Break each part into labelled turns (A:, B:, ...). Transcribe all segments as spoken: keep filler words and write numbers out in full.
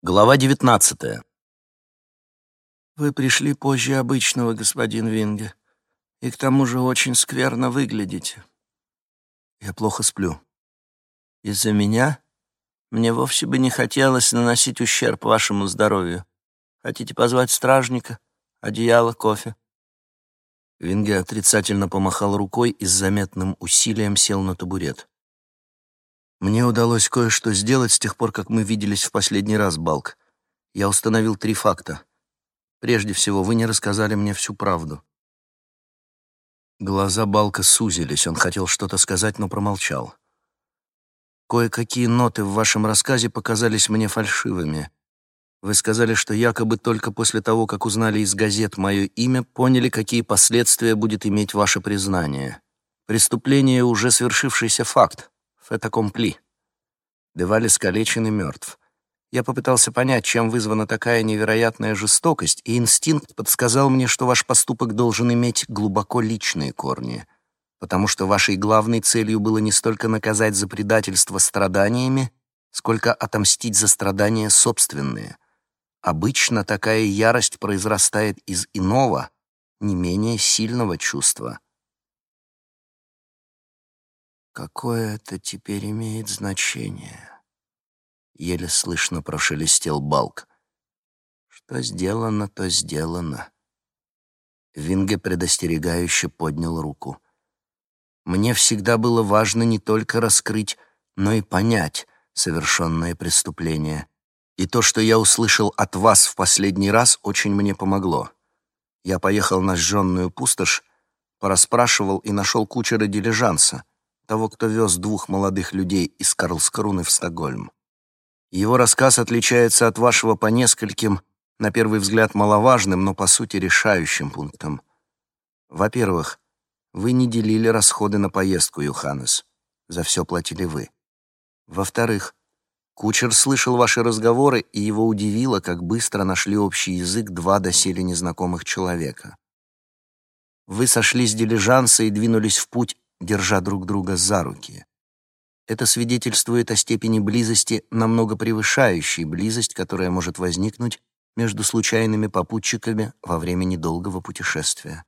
A: Глава девятнадцатая.
B: «Вы пришли позже обычного, господин Винге, и к тому же очень скверно выглядите.
A: Я плохо сплю.
B: Из-за меня? Мне вовсе бы не хотелось наносить ущерб вашему здоровью. Хотите позвать стражника? Одеяло, кофе?»
A: Винге отрицательно помахал рукой и с заметным усилием сел на табурет. «Мне удалось кое-что сделать с тех пор, как мы виделись в последний раз, Балк. Я установил три факта. Прежде всего, вы не рассказали мне всю правду». Глаза Балка сузились, он хотел что-то сказать, но промолчал. «Кое-какие ноты в вашем рассказе показались мне фальшивыми. Вы сказали, что якобы только после того, как узнали из газет мое имя, поняли, какие последствия будет иметь ваше признание. Преступление — уже свершившийся факт. Fait accompli. Деваль искалечен и мертв. Я попытался понять, чем вызвана такая невероятная жестокость, и инстинкт подсказал мне, что ваш поступок должен иметь глубоко личные корни, потому что вашей главной целью было не столько наказать за предательство страданиями, сколько отомстить за страдания собственные. Обычно такая ярость произрастает из иного, не менее сильного чувства.
B: «Какое это теперь имеет значение?»
A: — еле слышно прошелестел Балк.
B: «Что сделано, то сделано».
A: Винге предостерегающе поднял руку. «Мне всегда было важно не только раскрыть, но и понять совершенное преступление. И то, что я услышал от вас в последний раз, очень мне помогло. Я поехал на сжженную пустошь, порасспрашивал и нашел кучера дилижанса, того, кто вез двух молодых людей из Карлскруны в Стокгольм. Его рассказ отличается от вашего по нескольким, на первый взгляд, маловажным, но по сути решающим пунктам. Во-первых, вы не делили расходы на поездку, Юханнес. За все платили вы. Во-вторых, кучер слышал ваши разговоры, и его удивило, как быстро нашли общий язык два доселе незнакомых человека. Вы сошли с дилижанса и двинулись в путь, держа друг друга за руки. Это свидетельствует о степени близости, намного превышающей близость, которая может возникнуть между случайными попутчиками во время недолгого путешествия.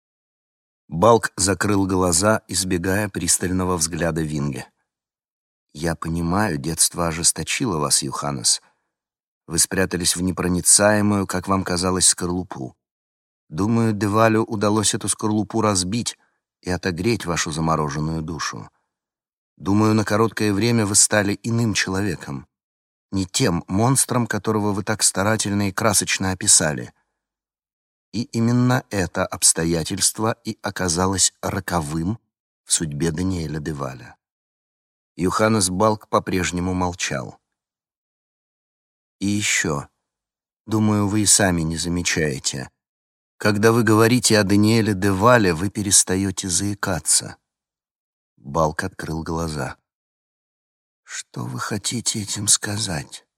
A: Балк закрыл глаза, избегая пристального взгляда Винге. «Я понимаю, детство ожесточило вас, Юханнес. Вы спрятались в непроницаемую, как вам казалось, скорлупу. Думаю, Девалю удалось эту скорлупу разбить и отогреть вашу замороженную душу. Думаю, на короткое время вы стали иным человеком, не тем монстром, которого вы так старательно и красочно описали. И именно это обстоятельство и оказалось роковым в судьбе Даниэля Деваля». Юханнес Балк по-прежнему молчал. «И еще, думаю, вы и сами не замечаете, когда вы говорите о Даниэле Девале, вы перестаете заикаться». Балк открыл глаза.
B: «Что вы хотите этим сказать?»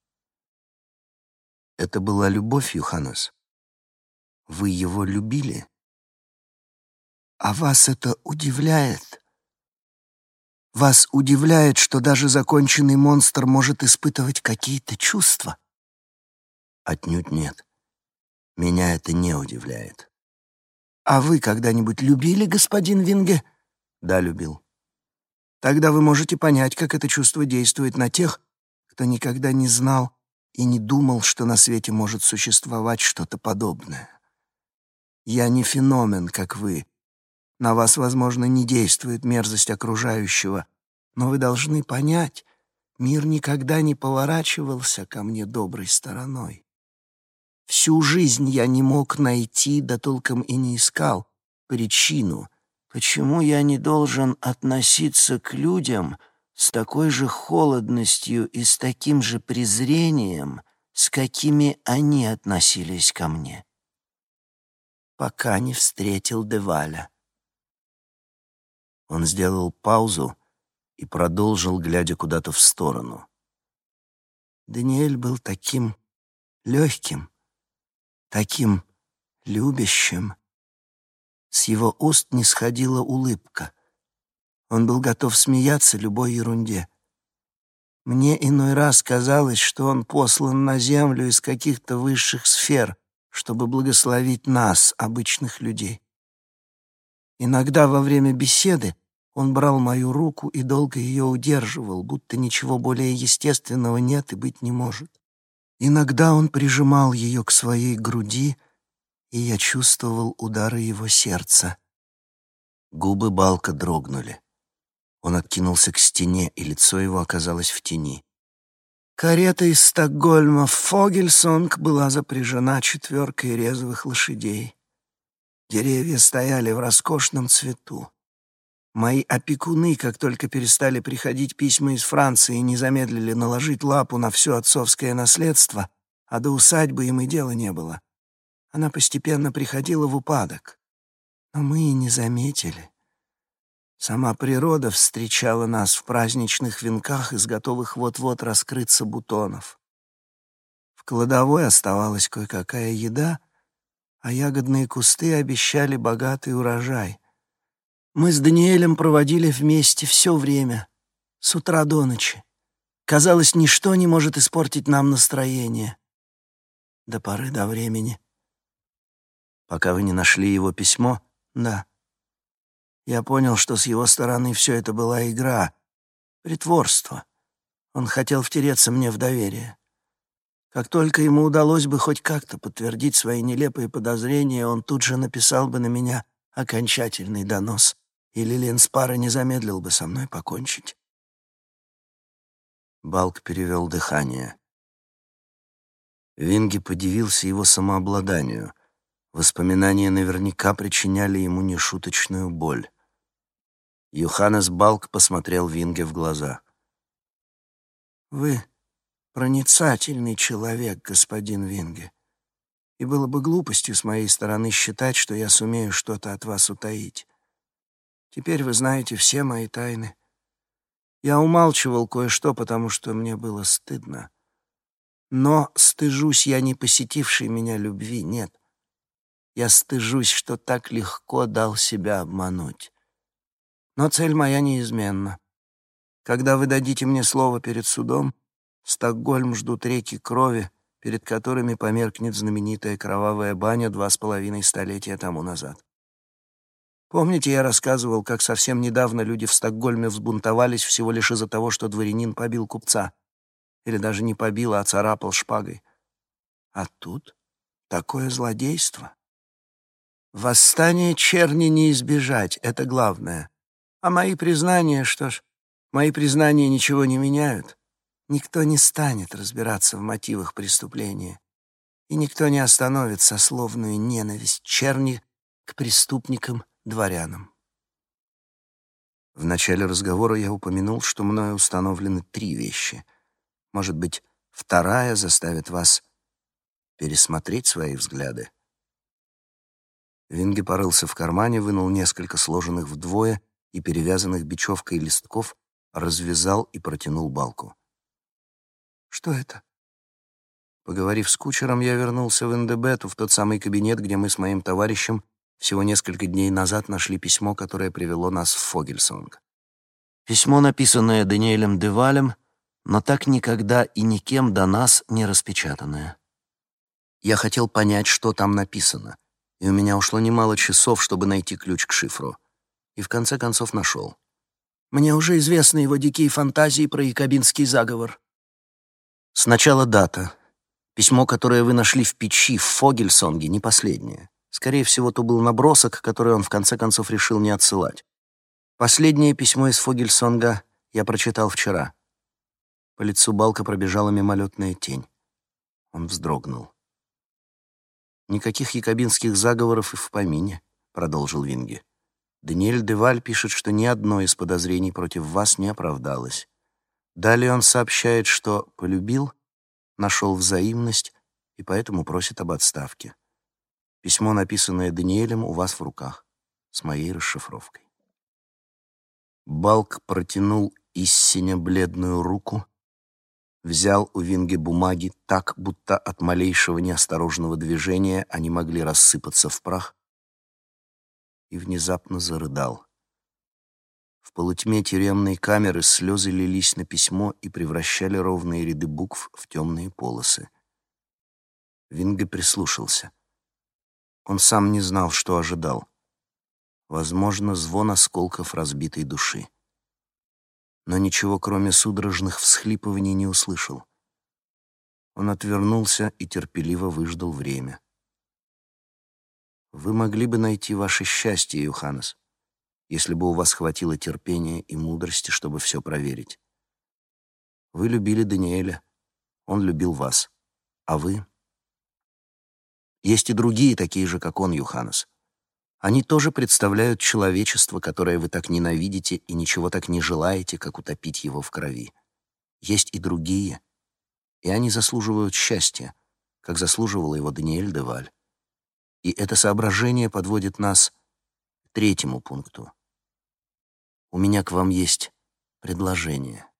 A: «Это была любовь, Юханнес? Вы его любили?»
B: «А вас это удивляет? Вас удивляет, что даже законченный монстр может испытывать какие-то чувства?»
A: «Отнюдь нет. Меня это не удивляет».
B: «А вы когда-нибудь любили, господин Винге?»
A: «Да, любил».
B: «Тогда вы можете понять, как это чувство действует на тех, кто никогда не знал и не думал, что на свете может существовать что-то подобное. Я не феномен, как вы. На вас, возможно, не действует мерзость окружающего, но вы должны понять, мир никогда не поворачивался ко мне доброй стороной. Всю жизнь я не мог найти, да толком и не искал, причину, почему я не должен относиться к людям с такой же холодностью и с таким же презрением, с какими они относились ко мне, пока не встретил Деваля».
A: Он сделал паузу и продолжил, глядя куда-то в сторону.
B: «Даниэль был таким легким, таким любящим. С его уст не сходила улыбка. Он был готов смеяться любой ерунде. Мне иной раз казалось, что он послан на землю из каких-то высших сфер, чтобы благословить нас, обычных людей. Иногда во время беседы он брал мою руку и долго ее удерживал, будто ничего более естественного нет и быть не может. Иногда он прижимал ее к своей груди, и я чувствовал удары его сердца.
A: Губы Балка дрогнули. Он откинулся к стене, и лицо его оказалось в тени.
B: Карета из Стокгольма в Фогельсонг была запряжена четверкой резвых лошадей. Деревья стояли в роскошном цвету. Мои опекуны, как только перестали приходить письма из Франции, не замедлили наложить лапу на все отцовское наследство, а до усадьбы им и дела не было. Она постепенно приходила в упадок. Но мы и не заметили. Сама природа встречала нас в праздничных венках из готовых вот-вот раскрыться бутонов. В кладовой оставалась кое-какая еда, а ягодные кусты обещали богатый урожай. Мы с Даниэлем проводили вместе все время, с утра до ночи. Казалось, ничто не может испортить нам настроение. До поры до времени.
A: Пока вы не нашли его письмо?
B: Да. Я понял, что с его стороны все это была игра, притворство. Он хотел втереться мне в доверие. Как только ему удалось бы хоть как-то подтвердить свои нелепые подозрения, он тут же написал бы на меня окончательный донос, и Лилиан Спара не замедлил бы со мной покончить.
A: Балк перевел дыхание. Винги подивился его самообладанию. Воспоминания наверняка причиняли ему нешуточную боль. Йоханнес Балк посмотрел Винге в глаза.
B: «Вы проницательный человек, господин Винге, и было бы глупостью с моей стороны считать, что я сумею что-то от вас утаить. Теперь вы знаете все мои тайны. Я умалчивал кое-что, потому что мне было стыдно. Но стыжусь я не посетившей меня любви, нет. Я стыжусь, что так легко дал себя обмануть. Но цель моя неизменна. Когда вы дадите мне слово перед судом, Стокгольм ждут реки крови, перед которыми померкнет знаменитая кровавая баня два с половиной столетия тому назад. Помните, я рассказывал, как совсем недавно люди в Стокгольме взбунтовались всего лишь из-за того, что дворянин побил купца? Или даже не побил, а царапал шпагой. А тут такое злодейство. Восстание черни не избежать, это главное. А мои признания, что ж, мои признания ничего не меняют. Никто не станет разбираться в мотивах преступления. И никто не остановит сословную ненависть черни к преступникам-дворянам.
A: В начале разговора я упомянул, что мною установлены три вещи. Может быть, вторая заставит вас пересмотреть свои взгляды. Винге порылся в кармане, вынул несколько сложенных вдвое и перевязанных бечевкой листков, развязал и протянул Балку.
B: Что это?
A: Поговорив с кучером, я вернулся в Индебету, в тот самый кабинет, где мы с моим товарищем всего несколько дней назад нашли письмо, которое привело нас в Фогельсонг. Письмо, написанное Даниэлем Девалем, но так никогда и никем до нас не распечатанное. Я хотел понять, что там написано, и у меня ушло немало часов, чтобы найти ключ к шифру. И в конце концов нашел.
B: Мне уже известны его дикие фантазии про якобинский заговор.
A: Сначала дата. Письмо, которое вы нашли в печи в Фогельсонге, не последнее. Скорее всего, то был набросок, который он в конце концов решил не отсылать. Последнее письмо из Фогельсонга я прочитал вчера. По лицу Балка пробежала мимолетная тень. Он вздрогнул. «Никаких якобинских заговоров и в помине», — продолжил Винге. «Даниэль Деваль пишет, что ни одно из подозрений против вас не оправдалось. Далее он сообщает, что полюбил, нашел взаимность и поэтому просит об отставке. Письмо, написанное Даниэлем, у вас в руках, с моей расшифровкой». Балк протянул истинно бледную руку, взял у Винге бумаги так, будто от малейшего неосторожного движения они могли рассыпаться в прах, и внезапно зарыдал. В полутьме тюремной камеры слезы лились на письмо и превращали ровные ряды букв в темные полосы. Винге прислушался. Он сам не знал, что ожидал. Возможно, звон осколков разбитой души. Но ничего, кроме судорожных всхлипываний, не услышал. Он отвернулся и терпеливо выждал время. «Вы могли бы найти ваше счастье, Йоханнес, если бы у вас хватило терпения и мудрости, чтобы все проверить. Вы любили Даниэля, он любил вас, а вы...» Есть и другие, такие же, как он, Йоханнес. Они тоже представляют человечество, которое вы так ненавидите и ничего так не желаете, как утопить его в крови. Есть и другие, и они заслуживают счастья, как заслуживал его Даниэль де Валь. И это соображение подводит нас к третьему пункту. У меня к вам есть предложение.